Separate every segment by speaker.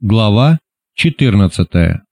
Speaker 1: Глава 14.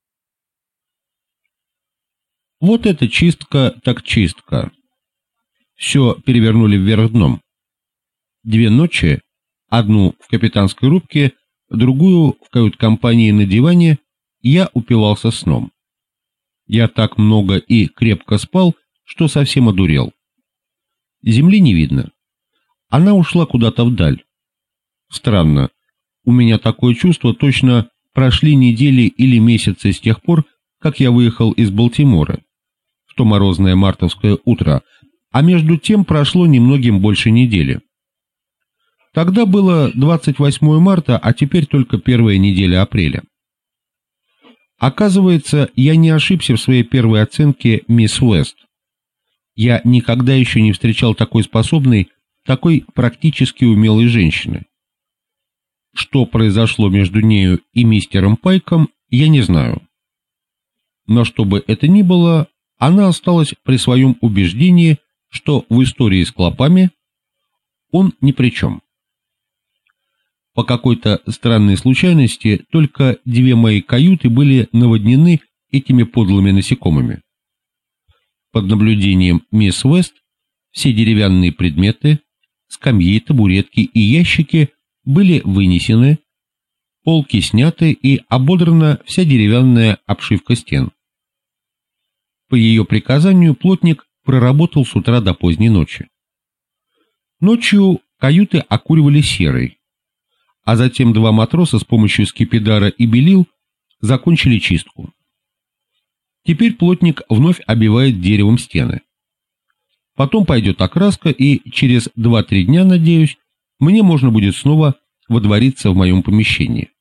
Speaker 1: Вот это чистка так чистка. Все перевернули вверх дном. 2 ночи, одну в капитанской рубке, другую в кают-компании на диване, я упивался сном. Я так много и крепко спал, что совсем одурел. Земли не видно. Она ушла куда-то вдаль. Странно. У меня такое чувство, точно прошли недели или месяцы с тех пор, как я выехал из Балтимора в то морозное мартовское утро, а между тем прошло немногим больше недели. Тогда было 28 марта, а теперь только первая неделя апреля. Оказывается, я не ошибся в своей первой оценке мисс Уэст. Я никогда еще не встречал такой способной, такой практически умелой женщины. Что произошло между нею и мистером Пайком, я не знаю. Но что бы это ни было, она осталась при своем убеждении, что в истории с клопами он ни при чем. По какой-то странной случайности только 2 мои каюты были наводнены этими подлыми насекомыми. Под наблюдением мисс Уэст все деревянные предметы, скамьи, табуретки и ящики были вынесены, полки сняты и ободрана вся деревянная обшивка стен. По ее приказанию плотник проработал с утра до поздней ночи. Ночью каюты окуривали серой, а затем 2 матроса с помощью скипидара и белил закончили чистку. Теперь плотник вновь обивает деревом стены. Потом пойдет окраска, и через 2-3 дня, надеюсь, мне можно будет снова водвориться в моем помещении.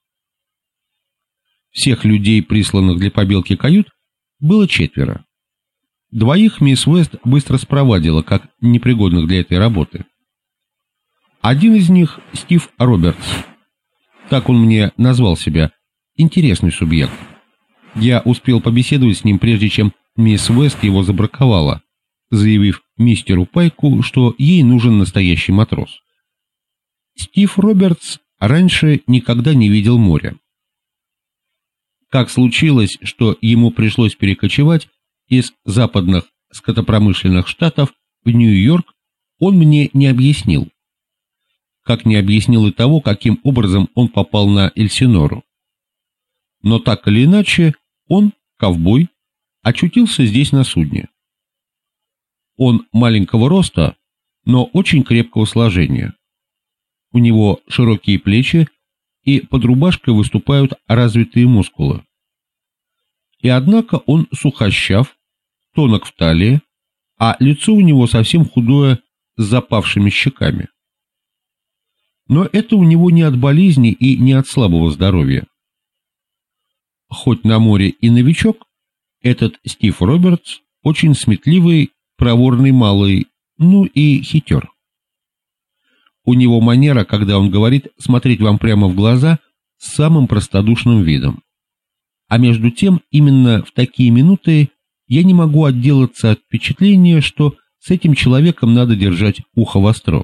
Speaker 1: Всех людей, присланных для побелки кают, было 4. 2 мисс Уэст быстро спровадила, как непригодных для этой работы. Один из них — Стив Робертс. Так он мне назвал себя. Интересный субъект. Я успел побеседовать с ним, прежде чем мисс Уэст его забраковала, заявив мистеру Пайку, что ей нужен настоящий матрос. Стив Робертс раньше никогда не видел моря. Как случилось, что ему пришлось перекочевать из западных скотопромышленных штатов в Нью-Йорк, он мне не объяснил. Как не объяснил и того, каким образом он попал на Эльсинору. Но так или иначе, он, ковбой, очутился здесь на судне. Он маленького роста, но очень крепкого сложения. У него широкие плечи, и под рубашкой выступают развитые мускулы. И однако он сухощав, тонок в талии, а лицо у него совсем худое, с запавшими щеками. Но это у него не от болезни и не от слабого здоровья. Хоть на море и новичок, этот Стив Робертс очень сметливый, проворный малый, ну и хитер. У него манера, когда он говорит, смотреть вам прямо в глаза с самым простодушным видом. А между тем, именно в такие минуты я не могу отделаться от впечатления, что с этим человеком надо держать ухо востро.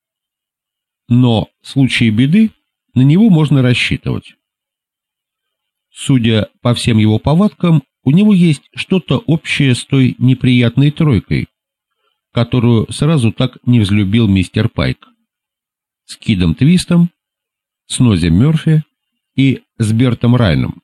Speaker 1: Но в случае беды на него можно рассчитывать. Судя по всем его повадкам, у него есть что-то общее с той неприятной тройкой, которую сразу так не взлюбил мистер Пайк. С Кидом Твистом, с Нози Мёрфи и с Бертом Райном.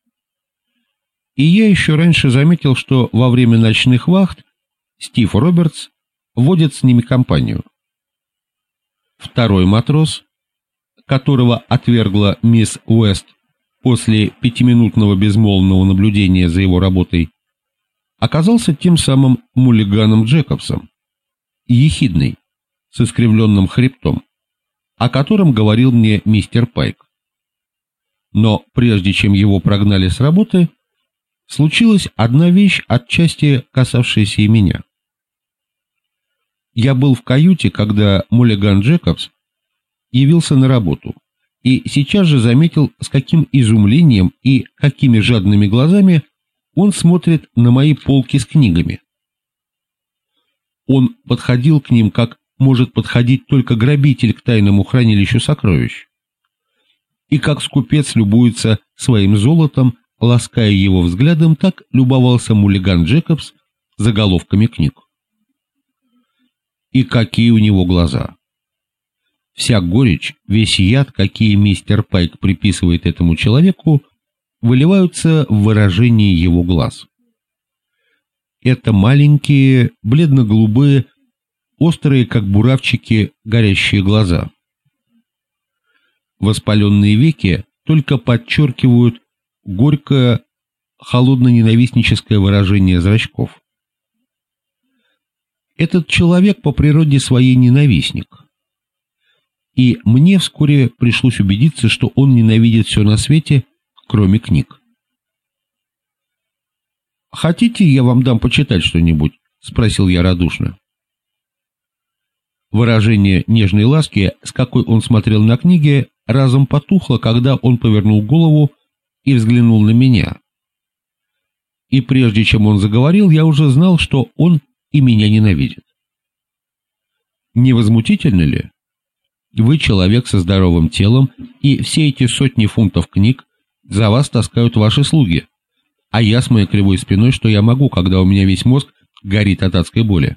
Speaker 1: И я еще раньше заметил, что во время ночных вахт Стив Робертс водит с ними компанию. Второй матрос, которого отвергла мисс Уэст после 5-минутного безмолвного наблюдения за его работой, оказался тем самым Муллиганом Джекобсом, ехидный, с искривленным хребтом, о котором говорил мне мистер Пайк. Но прежде чем его прогнали с работы, случилась одна вещь, отчасти касавшаяся и меня. Я был в каюте, когда Муллиган Джекобс явился на работу, и сейчас же заметил, с каким изумлением и какими жадными глазами он смотрит на мои полки с книгами. Он подходил к ним, как может подходить только грабитель к тайному хранилищу сокровищ. и как скупец любуется своим золотом, лаская его взглядом, так любовался Муллиган Джекобс заголовками книг. И какие у него глаза! Вся горечь, весь яд, какие мистер Пайк приписывает этому человеку, выливаются в выражении его глаз. Это маленькие, бледно-голубые, острые, как буравчики, горящие глаза. Воспаленные веки только подчеркивают горькое, холодно-ненавистническое выражение зрачков. Этот человек по природе своей ненавистник. И мне вскоре пришлось убедиться, что он ненавидит все на свете, кроме книг. «Хотите, я вам дам почитать что-нибудь?» — спросил я радушно. Выражение нежной ласки, с какой он смотрел на книги, разом потухло, когда он повернул голову и взглянул на меня. И прежде чем он заговорил, я уже знал, что он и меня ненавидит. Не возмутительно ли? Вы человек со здоровым телом, и все эти сотни фунтов книг за вас таскают ваши слуги, а я с моей кривой спиной, что я могу, когда у меня весь мозг горит от адской боли?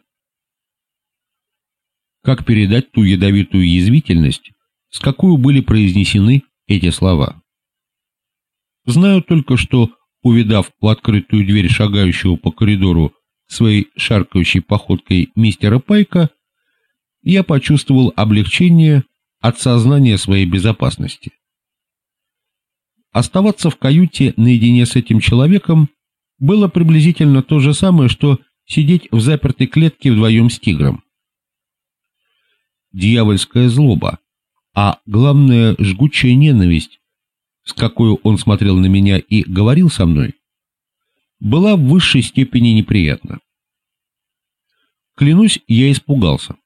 Speaker 1: Как передать ту ядовитую язвительность, с какой были произнесены эти слова? Знаю только, что, увидав в открытую дверь шагающего по коридору своей шаркающей походкой мистера Пайка, я почувствовал облегчение от сознания своей безопасности. Оставаться в каюте наедине с этим человеком было приблизительно то же самое, что сидеть в запертой клетке вдвоем с тигром. Дьявольская злоба, а главное жгучая ненависть, с какой он смотрел на меня и говорил со мной, была в высшей степени неприятна. Клянусь, я испугался.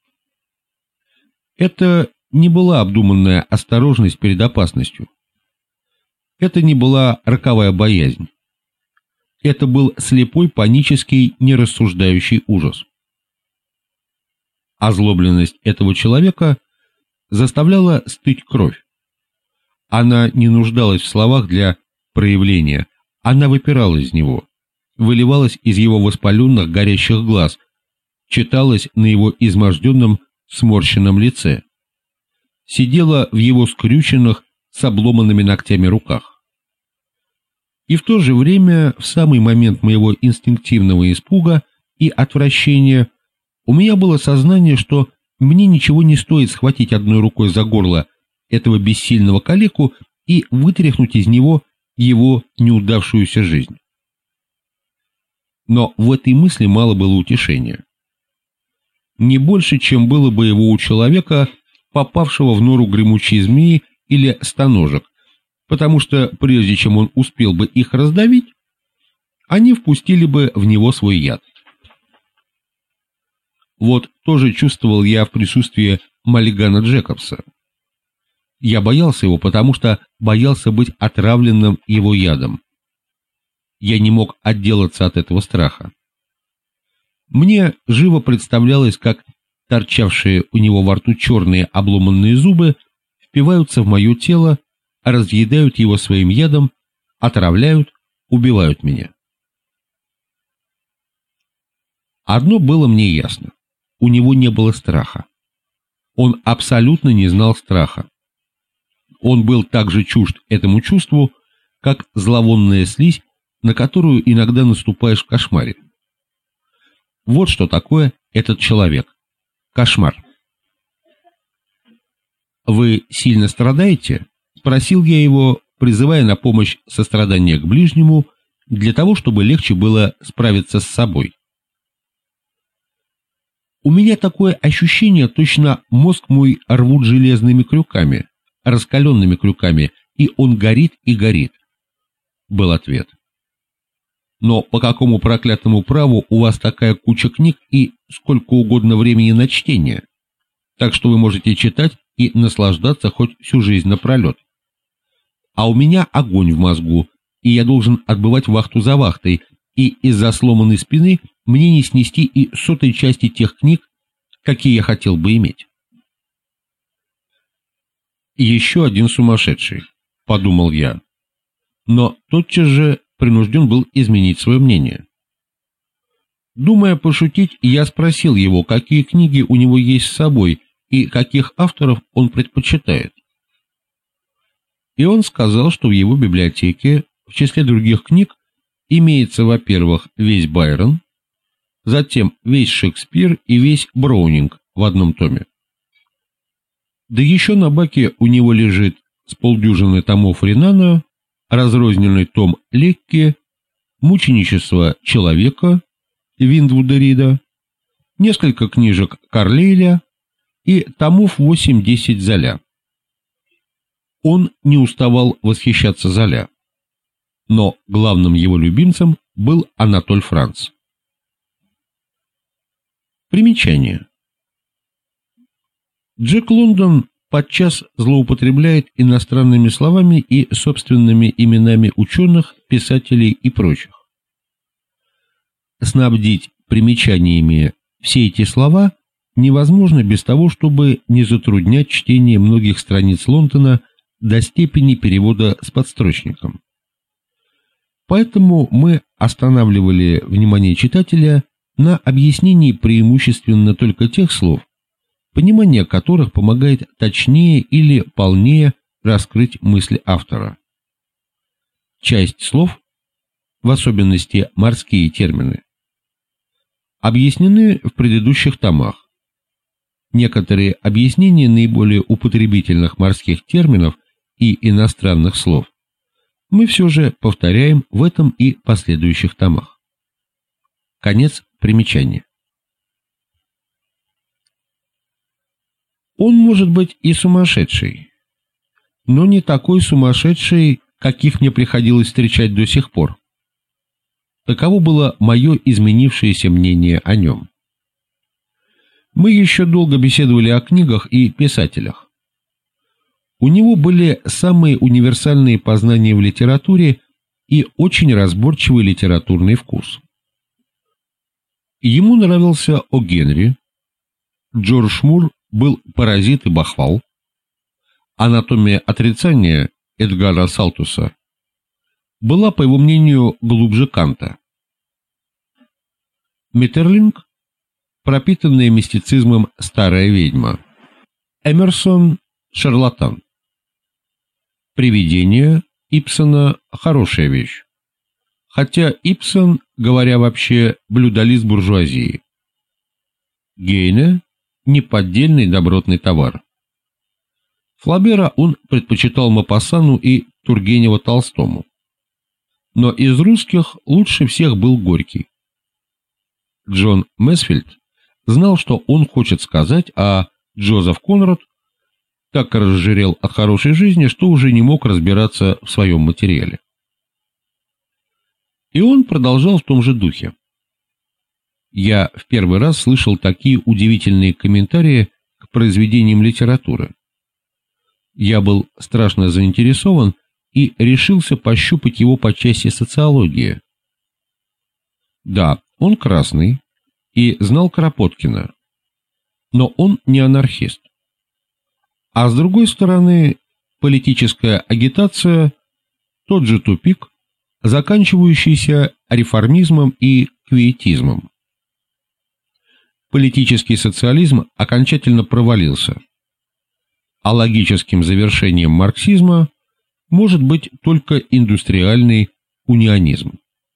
Speaker 1: Это не была обдуманная осторожность перед опасностью. Это не была роковая боязнь. Это был слепой, панический, нерассуждающий ужас. Озлобленность этого человека заставляла стыть кровь. Она не нуждалась в словах для проявления, она выпирала из него, выливалась из его воспаленных горящих глаз, читалась на его изможденном сморщенном лице, сидела в его скрюченных с обломанными ногтями руках. И в то же время, в самый момент моего инстинктивного испуга и отвращения, у меня было сознание, что мне ничего не стоит схватить одной рукой за горло этого бессильного калеку и вытряхнуть из него его неудавшуюся жизнь. Но в этой мысли мало было утешения. Не больше, чем было бы его у человека, попавшего в нору гремучей змеи или стоножек, потому что прежде чем он успел бы их раздавить, они впустили бы в него свой яд. Вот тоже чувствовал я в присутствии Муллигана Джекобса. Я боялся его, потому что боялся быть отравленным его ядом. Я не мог отделаться от этого страха. Мне живо представлялось, как торчавшие у него во рту черные обломанные зубы впиваются в мое тело, разъедают его своим ядом, отравляют, убивают меня. Одно было мне ясно. У него не было страха. Он абсолютно не знал страха. Он был так же чужд этому чувству, как зловонная слизь, на которую иногда наступаешь в кошмаре. Вот что такое этот человек. Кошмар. «Вы сильно страдаете?» — спросил я его, призывая на помощь сострадание к ближнему, для того, чтобы легче было справиться с собой. У меня такое ощущение, точно мозг мой рвут железными крюками, раскаленными крюками, и он горит и горит, — был ответ. Но по какому проклятому праву у вас такая куча книг и сколько угодно времени на чтение, так что вы можете читать и наслаждаться хоть всю жизнь напролет? А у меня огонь в мозгу, и я должен отбывать вахту за вахтой, и из-за сломанной спины мне не снести и сотой части тех книг, какие я хотел бы иметь. Еще один сумасшедший, подумал я, но тотчас же принужден был изменить свое мнение. Думая пошутить, я спросил его, какие книги у него есть с собой и каких авторов он предпочитает. И он сказал, что в его библиотеке, в числе других книг, имеется, во-первых, весь Байрон, затем весь Шекспир и весь Браунинг в одном томе. Да еще на баке у него лежит с полдюжины томов Ренана, разрозненный том Лекки, «Мученичество человека» Виндвуда Рида, несколько книжек Карлейля и томов 8-10 Золя. Он не уставал восхищаться Золя, но главным его любимцем был Анатоль Франц. Примечание. Джек Лондон подчас злоупотребляет иностранными словами и собственными именами ученых, писателей и прочих. Снабдить примечаниями все эти слова невозможно без того, чтобы не затруднять чтение многих страниц Лондона до степени перевода с подстрочником. Поэтому мы останавливали внимание читателя на объяснении преимущественно только тех слов, понимание которых помогает точнее или полнее раскрыть мысль автора. Часть слов, в особенности морские термины, объяснены в предыдущих томах. Некоторые объяснения наиболее употребительных морских терминов и иностранных слов мы все же повторяем в этом и последующих томах. Конец примечания. Он может быть и сумасшедший, но не такой сумасшедший, каких мне приходилось встречать до сих пор. Таково было мое изменившееся мнение о нем. Мы еще долго беседовали о книгах и писателях. У него были самые универсальные познания в литературе и очень разборчивый литературный вкус. Ему нравился О. Генри, Джордж Мур был «Паразит» и «Бахвал», «Анатомия отрицания» Эдгара Салтуса была, по его мнению, глубже Канта. Метерлинк – пропитанная мистицизмом старая ведьма. Эмерсон – шарлатан. Привидение Ибсена – хорошая вещь, хотя Ибсен, говоря вообще, блюдолист буржуазии. Гейне – неподдельный добротный товар. Флабера он предпочитал Мопассану и Тургенева Толстому. Но из русских лучше всех был Горький. Джон Месфилд знал, что он хочет сказать, а Джозеф Конрад так разжирел от хорошей жизни, что уже не мог разбираться в своем материале. И он продолжал в том же духе. Я в первый раз слышал такие удивительные комментарии к произведениям литературы. Я был страшно заинтересован и решился пощупать его по части социологии. Да, он красный и знал Кропоткина, но он не анархист. А с другой стороны, политическая агитация – тот же тупик, заканчивающийся реформизмом и квиетизмом. Политический социализм окончательно провалился, а логическим завершением марксизма может быть только индустриальный унионизм.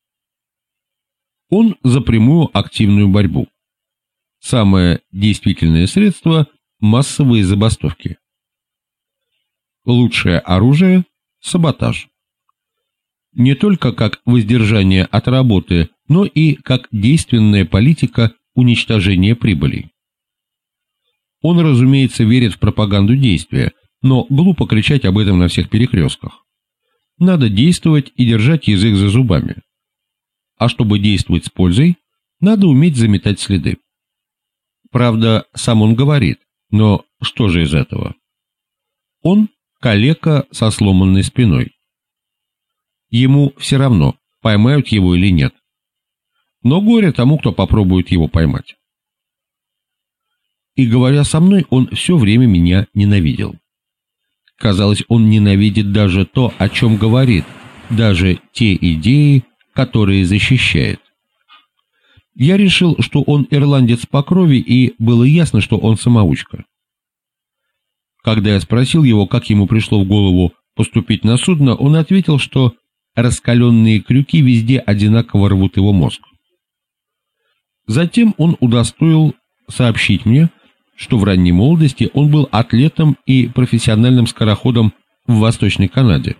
Speaker 1: Он за прямую активную борьбу. Самое действительное средство – массовые забастовки. Лучшее оружие – саботаж. Не только как воздержание от работы, но и как действенная политика уничтожения прибылей. Он, разумеется, верит в пропаганду действия, но глупо кричать об этом на всех перекрестках. Надо действовать и держать язык за зубами. А чтобы действовать с пользой, надо уметь заметать следы. Правда, сам он говорит, но что же из этого? Он калека со сломанной спиной. Ему все равно, поймают его или нет. Но горе тому, кто попробует его поймать. И говоря со мной, он все время меня ненавидел. Казалось, он ненавидит даже то, о чем говорит, даже те идеи, которые защищает. Я решил, что он ирландец по крови, и было ясно, что он самоучка. Когда я спросил его, как ему пришло в голову поступить на судно, он ответил, что раскаленные крюки везде одинаково рвут его мозг. Затем он удостоил сообщить мне, что в ранней молодости он был атлетом и профессиональным скороходом в Восточной Канаде.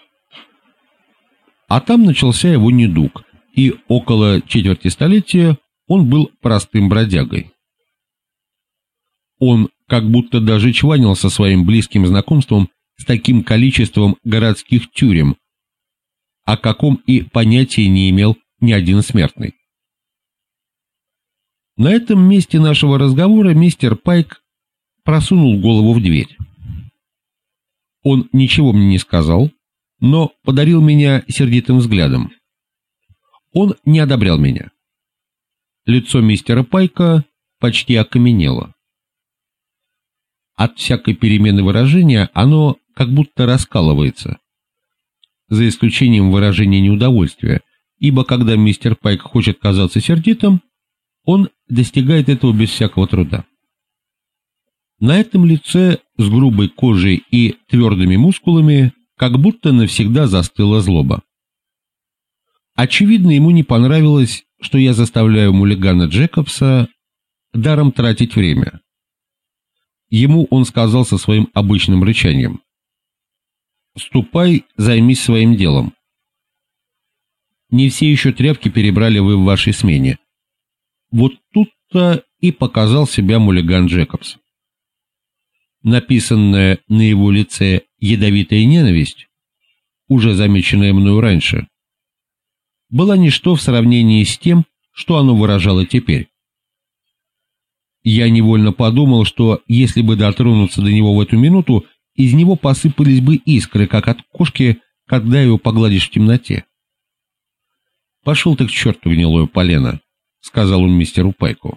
Speaker 1: А там начался его недуг, и около четверти столетия он был простым бродягой. Он как будто даже чванился своим близким знакомством с таким количеством городских тюрем, о каком и понятия не имел ни один смертный. На этом месте нашего разговора мистер Пайк просунул голову в дверь. Он ничего мне не сказал, но подарил меня сердитым взглядом. Он не одобрял меня. Лицо мистера Пайка почти окаменело. От всякой перемены выражения оно как будто раскалывается, за исключением выражения неудовольствия, ибо когда мистер Пайк хочет казаться сердитым, он достигает этого без всякого труда. На этом лице с грубой кожей и твердыми мускулами как будто навсегда застыла злоба. Очевидно, ему не понравилось, что я заставляю Муллигана Джекобса даром тратить время. Ему он сказал со своим обычным рычанием: «Ступай, займись своим делом. Не все еще тряпки перебрали вы в вашей смене». Вот тут-то и показал себя Муллиган Джекобс. Написанная на его лице ядовитая ненависть, уже замеченная мною раньше, была ничто в сравнении с тем, что оно выражало теперь. Я невольно подумал, что если бы дотронуться до него в эту минуту, из него посыпались бы искры, как от кошки, когда его погладишь в темноте. «Пошел ты к черту, гнилое полено», — сказал он мистеру Пайку.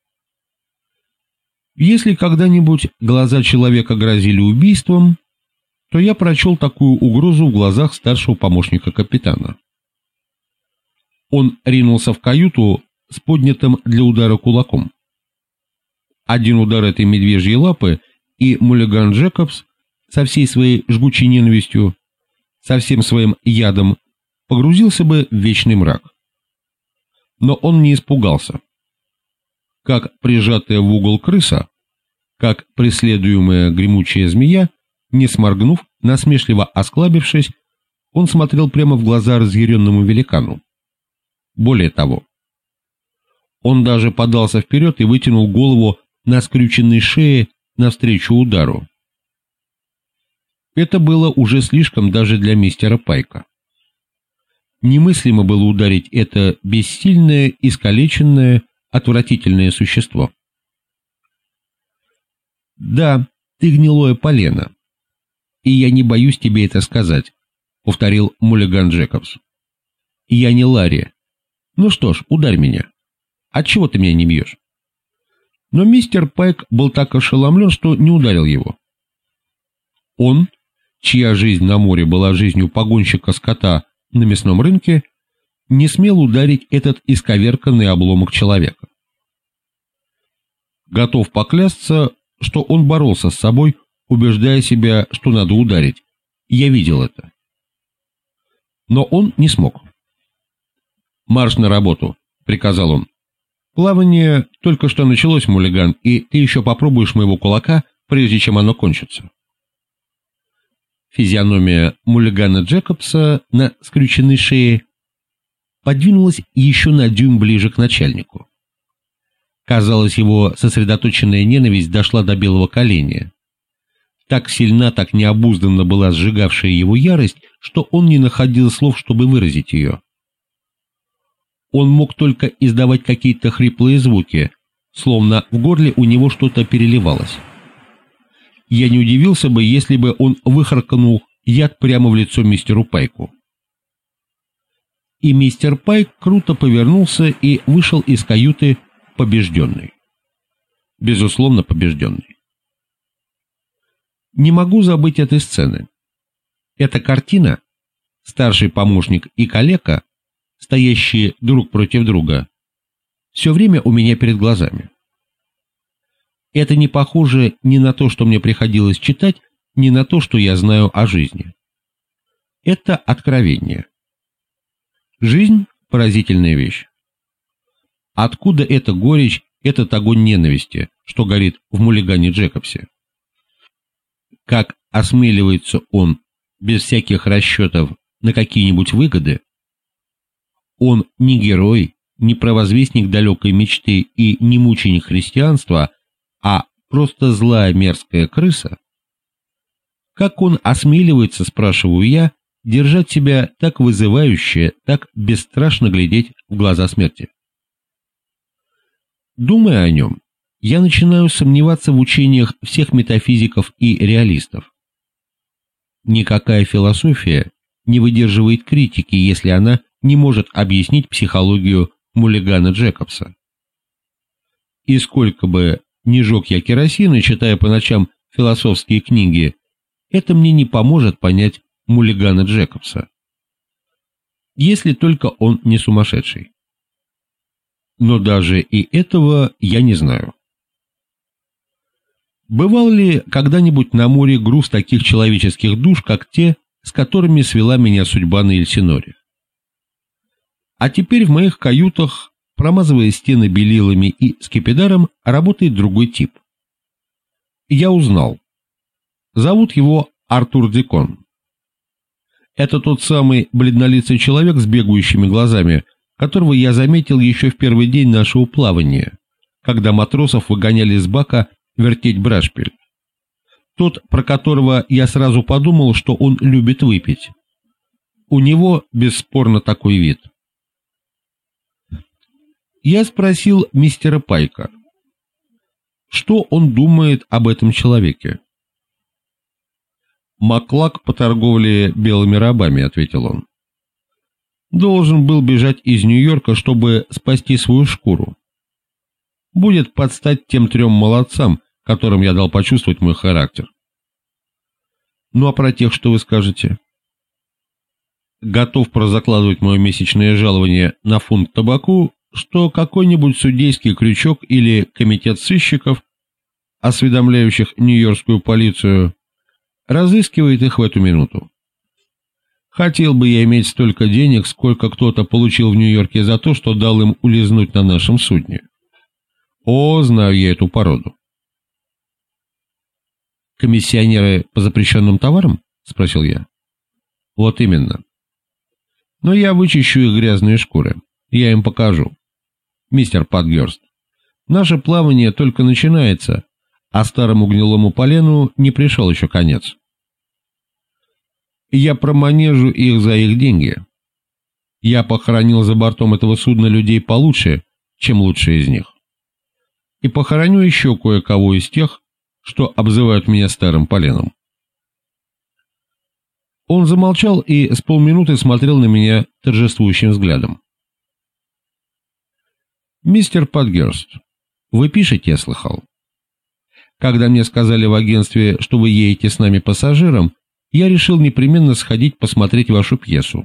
Speaker 1: Если когда-нибудь глаза человека грозили убийством, то я прочел такую угрозу в глазах старшего помощника капитана. Он ринулся в каюту с поднятым для удара кулаком. Один удар этой медвежьей лапы, и Муллиган Джекобс со всей своей жгучей ненавистью, со всем своим ядом погрузился бы в вечный мрак. Но он не испугался. Как прижатая в угол крыса, как преследуемая гремучая змея, не сморгнув, насмешливо осклабившись, он смотрел прямо в глаза разъяренному великану. Более того, он даже подался вперед и вытянул голову на скрюченной шее навстречу удару. Это было уже слишком даже для мистера Пайка. Немыслимо было ударить это бессильное, искалеченное, отвратительное существо. «Да, ты гнилое полено, и я не боюсь тебе это сказать», — повторил Муллиган Джекобс. «Я не Ларри. Ну что ж, ударь меня. Отчего ты меня не бьешь?» Но мистер Пайк был так ошеломлен, что не ударил его. Он, чья жизнь на море была жизнью погонщика скота на мясном рынке, не смел ударить этот исковерканный обломок человека. Готов поклясться, что он боролся с собой, убеждая себя, что надо ударить. Я видел это. Но он не смог. «Марш на работу», — приказал он. «Плавание только что началось, Муллиган, и ты еще попробуешь моего кулака, прежде чем оно кончится». Физиономия Муллигана Джекобса на скрюченной шее подвинулась еще на дюйм ближе к начальнику. Казалось, его сосредоточенная ненависть дошла до белого коленя. Так сильна, так необузданно была сжигавшая его ярость, что он не находил слов, чтобы выразить ее. Он мог только издавать какие-то хриплые звуки, словно в горле у него что-то переливалось. Я не удивился бы, если бы он выхаркнул яд прямо в лицо мистеру Пайку. И мистер Пайк круто повернулся и вышел из каюты побежденный. Безусловно, побежденный. Не могу забыть этой сцены. Эта картина, старший помощник и калека, стоящие друг против друга, все время у меня перед глазами. Это не похоже ни на то, что мне приходилось читать, ни на то, что я знаю о жизни. Это откровение. Жизнь – поразительная вещь. Откуда эта горечь, этот огонь ненависти, что горит в Муллигане Джекобсе? Как осмеливается он, без всяких расчетов, на какие-нибудь выгоды? Он не герой, не провозвестник далекой мечты и не мученик христианства, а просто злая мерзкая крыса? Как он осмеливается, спрашиваю я, держать себя так вызывающе, так бесстрашно глядеть в глаза смерти? Думая о нем, я начинаю сомневаться в учениях всех метафизиков и реалистов. Никакая философия не выдерживает критики, если она не может объяснить психологию Муллигана Джекобса. И сколько бы ни жег я керосина, читая по ночам философские книги, это мне не поможет понять Муллигана Джекобса. Если только он не сумасшедший. Но даже и этого я не знаю. Бывал ли когда-нибудь на море груз таких человеческих душ, как те, с которыми свела меня судьба на Эльсиноре? А теперь в моих каютах, промазывая стены белилами и скипидаром, работает другой тип. Я узнал. Зовут его Артур Дикон. Это тот самый бледнолицый человек с бегающими глазами, которого я заметил еще в первый день нашего плавания, когда матросов выгоняли с бака вертеть брашпиль. Тот, про которого я сразу подумал, что он любит выпить. У него бесспорно такой вид. Я спросил мистера Пайка, что он думает об этом человеке. «Маклак по торговле белыми рабами», — ответил он. «Должен был бежать из Нью-Йорка, чтобы спасти свою шкуру. Будет подстать тем 3 молодцам, которым я дал почувствовать мой характер». «Ну а про тех, что вы скажете?» «Готов прозакладывать мое месячное жалование на фунт табаку, что какой-нибудь судейский крючок или комитет сыщиков, осведомляющих нью-йоркскую полицию, разыскивает их в эту минуту. Хотел бы я иметь столько денег, сколько кто-то получил в Нью-Йорке за то, что дал им улизнуть на нашем судне. О, знаю я эту породу». «Комиссионеры по запрещенным товарам?» — спросил я. «Вот именно. Но я вычищу их грязные шкуры. Я им покажу. Мистер Падгерст, наше плавание только начинается, а старому гнилому полену не пришел еще конец. Я проманежу их за их деньги. Я похоронил за бортом этого судна людей получше, чем лучшие из них. И похороню еще кое-кого из тех, что обзывают меня старым поленом». Он замолчал и с полминуты смотрел на меня торжествующим взглядом. «Мистер Падгерст, вы пишете, я слыхал. Когда мне сказали в агентстве, что вы едете с нами пассажиром, я решил непременно сходить посмотреть вашу пьесу.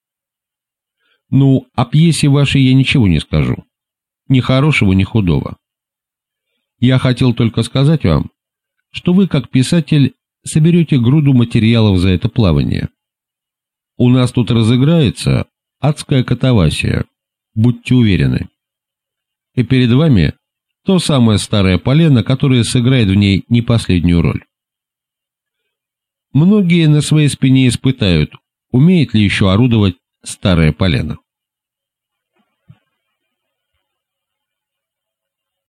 Speaker 1: Ну, о пьесе вашей я ничего не скажу. Ни хорошего, ни худого. Я хотел только сказать вам, что вы, как писатель, соберете груду материалов за это плавание. У нас тут разыграется адская катавасия, будьте уверены. И перед вами то самое старое полено, которое сыграет в ней не последнюю роль. Многие на своей спине испытают, умеет ли еще орудовать старое полено.